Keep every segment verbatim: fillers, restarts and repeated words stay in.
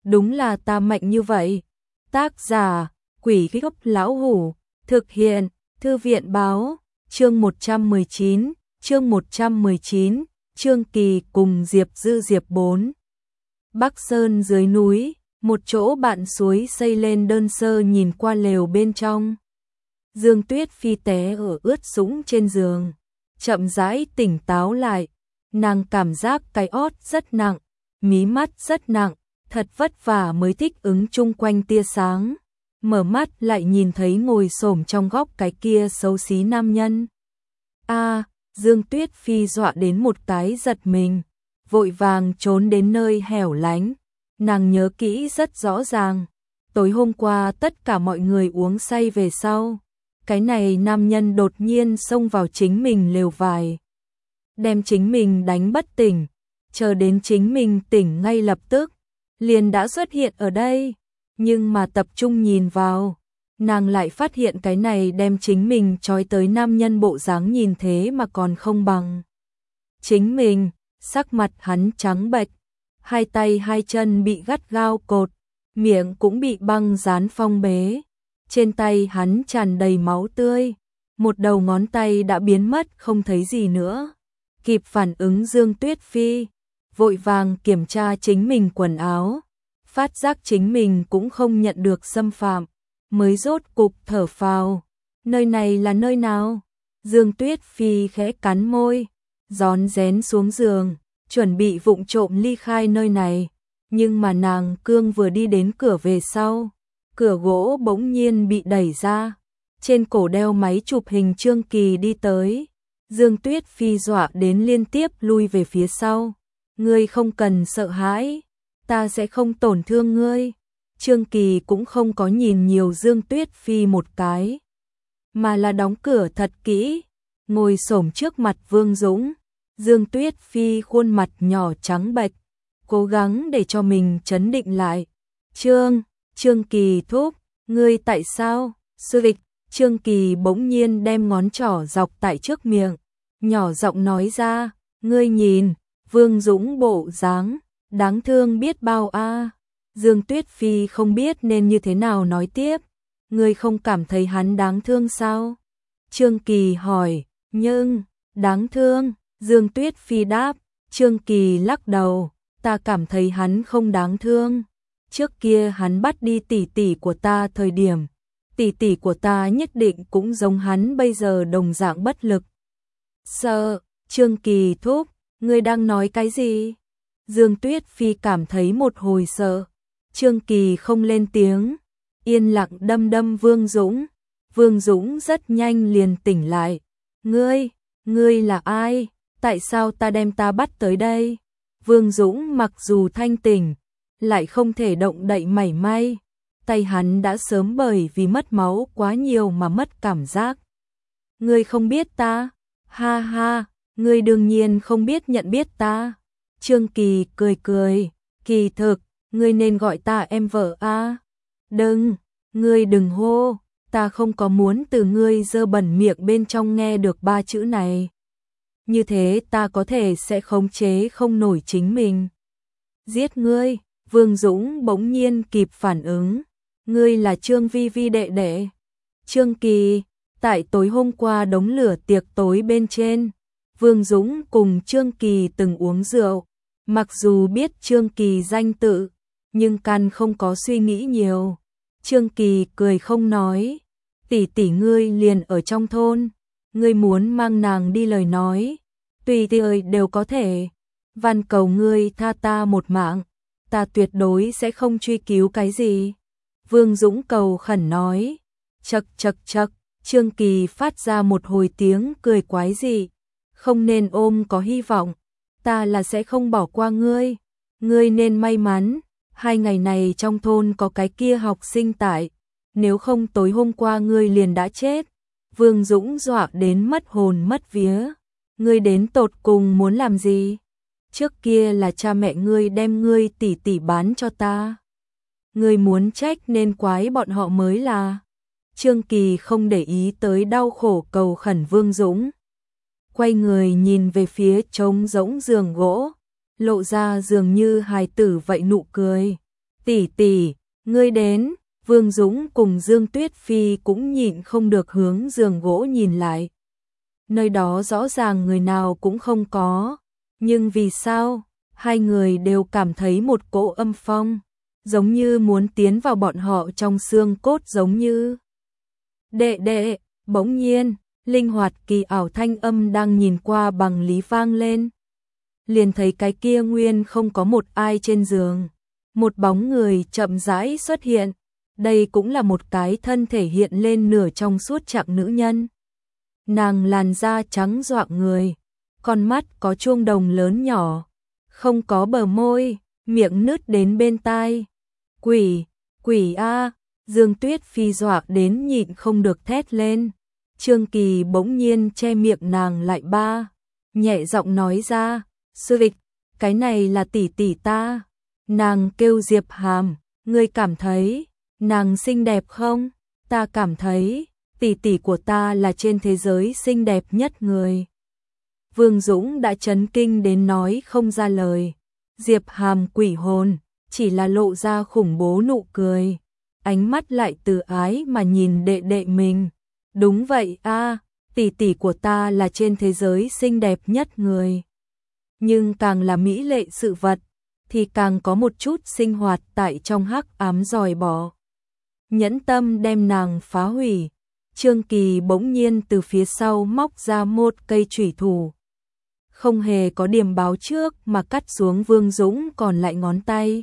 đúng là ta mạnh như vậy. Tác giả, Quỷ Gốc Lão Hủ, thực hiện, Thư viện báo, chương một trăm mười chín, chương một trăm mười chín, Trương Kỳ cùng Diệp Dư Diệp bốn. Bắc Sơn dưới núi, một chỗ bạn suối xây lên đơn sơ nhìn qua lều bên trong. Dương Tuyết Phi té ở ướt sũng trên giường, chậm rãi tỉnh táo lại, nàng cảm giác cái ót rất nặng, mí mắt rất nặng, thật vất vả mới thích ứng chung quanh tia sáng. Mở mắt lại nhìn thấy ngồi xổm trong góc cái kia xấu xí nam nhân. A, Dương Tuyết Phi dọa đến một cái giật mình, vội vàng trốn đến nơi hẻo lánh. Nàng nhớ kỹ rất rõ ràng, tối hôm qua tất cả mọi người uống say về sau, cái này nam nhân đột nhiên xông vào chính mình lều vải, đem chính mình đánh bất tỉnh, chờ đến chính mình tỉnh ngay lập tức, liền đã xuất hiện ở đây. Nhưng mà tập trung nhìn vào, nàng lại phát hiện cái này đem chính mình trói tới nam nhân bộ dáng nhìn thế mà còn không bằng chính mình. Sắc mặt hắn trắng bệch, hai tay hai chân bị gắt gao cột, miệng cũng bị băng dán phong bế. Trên tay hắn tràn đầy máu tươi, một đầu ngón tay đã biến mất không thấy gì nữa. Kịp phản ứng Dương Tuyết Phi, vội vàng kiểm tra chính mình quần áo, phát giác chính mình cũng không nhận được xâm phạm, mới rốt cục thở phào. Nơi này là nơi nào? Dương Tuyết Phi khẽ cắn môi, rón rén xuống giường, chuẩn bị vụng trộm ly khai nơi này. Nhưng mà nàng cương vừa đi đến cửa về sau, cửa gỗ bỗng nhiên bị đẩy ra, trên cổ đeo máy chụp hình Trương Kỳ đi tới. Dương Tuyết Phi dọa đến liên tiếp lui về phía sau. Ngươi không cần sợ hãi, ta sẽ không tổn thương ngươi. Trương Kỳ cũng không có nhìn nhiều Dương Tuyết Phi một cái, mà là đóng cửa thật kỹ, ngồi xổm trước mặt Vương Dũng. Dương Tuyết Phi khuôn mặt nhỏ trắng bệch, cố gắng để cho mình trấn định lại. Trương, Trương Kỳ thúc, ngươi tại sao? Sư địch, Trương Kỳ bỗng nhiên đem ngón trỏ dọc tại trước miệng, nhỏ giọng nói ra, ngươi nhìn, Vương Dũng bộ dáng, đáng thương biết bao a. À. Dương Tuyết Phi không biết nên như thế nào nói tiếp, ngươi không cảm thấy hắn đáng thương sao? Trương Kỳ hỏi, nhưng, đáng thương, Dương Tuyết Phi đáp. Trương Kỳ lắc đầu, ta cảm thấy hắn không đáng thương. Trước kia hắn bắt đi tỷ tỷ của ta thời điểm, tỷ tỷ của ta nhất định cũng giống hắn bây giờ đồng dạng bất lực. Sợ, Trương Kỳ thúc, ngươi đang nói cái gì? Dương Tuyết Phi cảm thấy một hồi sợ. Trương Kỳ không lên tiếng, yên lặng đâm đâm Vương Dũng. Vương Dũng rất nhanh liền tỉnh lại. Ngươi, ngươi là ai? Tại sao ta đem ta bắt tới đây? Vương Dũng mặc dù thanh tỉnh, lại không thể động đậy mảy may. Tay hắn đã sớm bởi vì mất máu quá nhiều mà mất cảm giác. Ngươi không biết ta? Ha ha, ngươi đương nhiên không biết nhận biết ta. Trương Kỳ cười cười, kỳ thực, ngươi nên gọi ta em vợ a. À? Đừng, ngươi đừng hô, ta không có muốn từ ngươi dơ bẩn miệng bên trong nghe được ba chữ này. Như thế ta có thể sẽ khống chế không nổi chính mình. Giết ngươi. Vương Dũng bỗng nhiên kịp phản ứng. Ngươi là Trương Vi Vi đệ đệ. Trương Kỳ, tại tối hôm qua đống lửa tiệc tối bên trên, Vương Dũng cùng Trương Kỳ từng uống rượu. Mặc dù biết Trương Kỳ danh tự, nhưng căn không có suy nghĩ nhiều. Trương Kỳ cười không nói. Tỷ tỷ ngươi liền ở trong thôn, ngươi muốn mang nàng đi lời nói, tùy tiện đều có thể. Van cầu ngươi tha ta một mạng, ta tuyệt đối sẽ không truy cứu cái gì. Vương Dũng cầu khẩn nói. Chậc chậc chậc, Trương Kỳ phát ra một hồi tiếng cười quái dị. Không nên ôm có hy vọng, ta là sẽ không bỏ qua ngươi. Ngươi nên may mắn, hai ngày này trong thôn có cái kia học sinh tại, nếu không tối hôm qua ngươi liền đã chết. Vương Dũng dọa đến mất hồn mất vía. Ngươi đến tột cùng muốn làm gì? Trước kia là cha mẹ ngươi đem ngươi tỷ tỷ bán cho ta. Ngươi muốn trách nên quái bọn họ mới là. Trương Kỳ không để ý tới đau khổ cầu khẩn Vương Dũng. Quay người nhìn về phía trống rỗng giường gỗ, lộ ra dường như hài tử vậy nụ cười. tỷ tỷ, ngươi đến. Vương Dũng cùng Dương Tuyết Phi cũng nhịn không được hướng giường gỗ nhìn lại. Nơi đó rõ ràng người nào cũng không có, nhưng vì sao, hai người đều cảm thấy một cỗ âm phong, giống như muốn tiến vào bọn họ trong xương cốt giống như. Đệ đệ, bỗng nhiên, linh hoạt kỳ ảo thanh âm đang nhìn qua bằng lý vang lên. Liền thấy cái kia nguyên không có một ai trên giường, một bóng người chậm rãi xuất hiện. Đây cũng là một cái thân thể hiện lên nửa trong suốt trạng nữ nhân. Nàng làn da trắng doạng người, con mắt có chuông đồng lớn nhỏ, không có bờ môi, miệng nứt đến bên tai. Quỷ, quỷ a! Dương Tuyết Phi dọa đến nhịn không được thét lên. Trương Kỳ bỗng nhiên che miệng nàng lại ba, nhẹ giọng nói ra, sư vịch, cái này là tỷ tỷ ta. Nàng kêu Diệp Hàm, ngươi cảm thấy nàng xinh đẹp không? Ta cảm thấy tỷ tỷ của ta là trên thế giới xinh đẹp nhất người. Vương Dũng đã chấn kinh đến nói không ra lời. Diệp Hàm quỷ hồn, chỉ là lộ ra khủng bố nụ cười, ánh mắt lại từ ái mà nhìn đệ đệ mình. Đúng vậy a, tỷ tỷ của ta là trên thế giới xinh đẹp nhất người. Nhưng càng là mỹ lệ sự vật, thì càng có một chút sinh hoạt tại trong hắc ám dòi bỏ. Nhẫn tâm đem nàng phá hủy. Trương Kỳ bỗng nhiên từ phía sau móc ra một cây chủy thủ, không hề có điểm báo trước mà cắt xuống Vương Dũng còn lại ngón tay.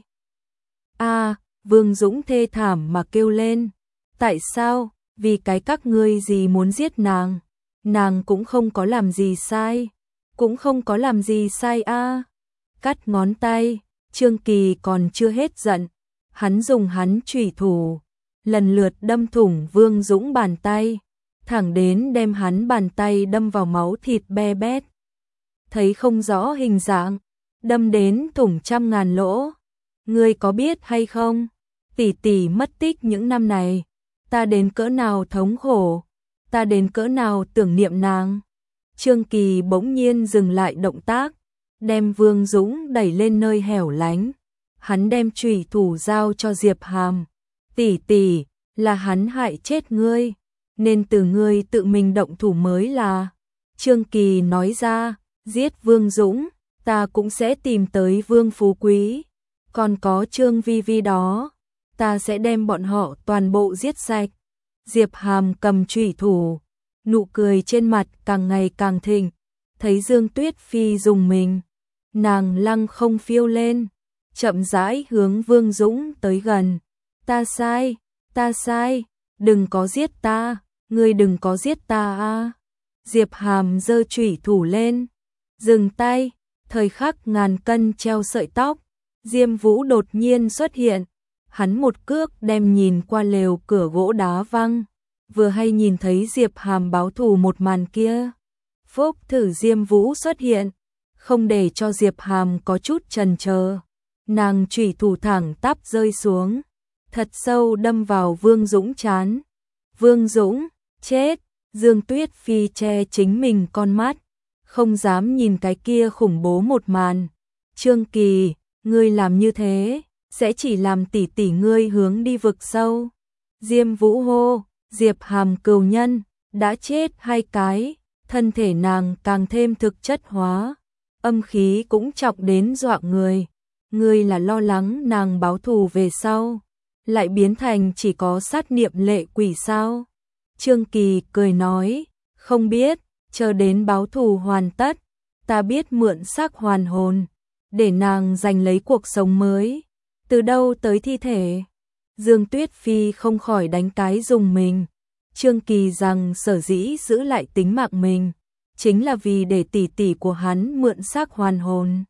A, Vương Dũng thê thảm mà kêu lên. Tại sao? Vì cái các ngươi gì muốn giết nàng? Nàng cũng không có làm gì sai. Cũng không có làm gì sai a. Cắt ngón tay, Trương Kỳ còn chưa hết giận. Hắn dùng hắn chủy thủ, lần lượt đâm thủng Vương Dũng bàn tay, thẳng đến đem hắn bàn tay đâm vào máu thịt be bét. Thấy không rõ hình dạng, đâm đến thủng trăm ngàn lỗ. Ngươi có biết hay không? Tỷ tỷ mất tích những năm này, ta đến cỡ nào thống khổ, ta đến cỡ nào tưởng niệm nàng. Trương Kỳ bỗng nhiên dừng lại động tác, đem Vương Dũng đẩy lên nơi hẻo lánh. Hắn đem chủy thủ giao cho Diệp Hàm. Tỷ tỷ, là hắn hại chết ngươi, nên từ ngươi tự mình động thủ mới là. Trương Kỳ nói ra, giết Vương Dũng, ta cũng sẽ tìm tới Vương Phú Quý, còn có Trương Vi Vi đó, ta sẽ đem bọn họ toàn bộ giết sạch. Diệp Hàm cầm chủy thủ, nụ cười trên mặt càng ngày càng thịnh, thấy Dương Tuyết Phi dùng mình, nàng lăng không phiêu lên, chậm rãi hướng Vương Dũng tới gần. Ta sai, ta sai, đừng có giết ta, ngươi đừng có giết ta a. Diệp Hàm giơ chủy thủ lên, dừng tay, thời khắc ngàn cân treo sợi tóc, Diêm Vũ đột nhiên xuất hiện, hắn một cước đem nhìn qua lều cửa gỗ đá văng, vừa hay nhìn thấy Diệp Hàm báo thù một màn kia. Phúc thử Diêm Vũ xuất hiện, không để cho Diệp Hàm có chút chần chờ, nàng chủy thủ thẳng tắp rơi xuống, thật sâu đâm vào Vương Dũng trán. Vương Dũng, chết! Dương Tuyết Phi che chính mình con mắt, không dám nhìn cái kia khủng bố một màn. Trương Kỳ, ngươi làm như thế, sẽ chỉ làm tỷ tỷ ngươi hướng đi vực sâu. Diêm Vũ hô, Diệp Hàm cừu nhân, đã chết hai cái, thân thể nàng càng thêm thực chất hóa, âm khí cũng trọng đến dọa người. Ngươi là lo lắng nàng báo thù về sau, lại biến thành chỉ có sát niệm lệ quỷ sao? Trương Kỳ cười nói, không biết, chờ đến báo thù hoàn tất, ta biết mượn xác hoàn hồn, để nàng giành lấy cuộc sống mới. Từ đâu tới thi thể? Dương Tuyết Phi không khỏi đánh cái dùng mình. Trương Kỳ rằng sở dĩ giữ lại tính mạng mình, chính là vì để tỷ tỷ của hắn mượn xác hoàn hồn.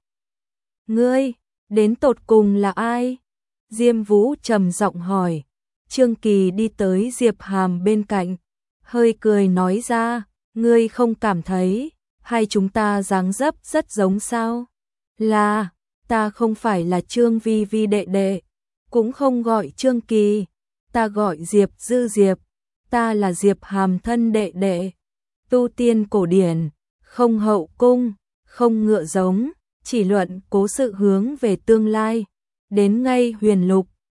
Ngươi, đến tột cùng là ai? Diêm Vũ trầm giọng hỏi. Trương Kỳ đi tới Diệp Hàm bên cạnh, hơi cười nói ra, ngươi không cảm thấy hai chúng ta dáng dấp rất giống sao? Là, ta không phải là Trương Vi Vi đệ đệ, cũng không gọi Trương Kỳ, ta gọi Diệp Dư Diệp, ta là Diệp Hàm thân đệ đệ. Tu tiên cổ điển, không hậu cung, không ngựa giống, chỉ luận cố sự hướng về tương lai, đến ngay huyền lục,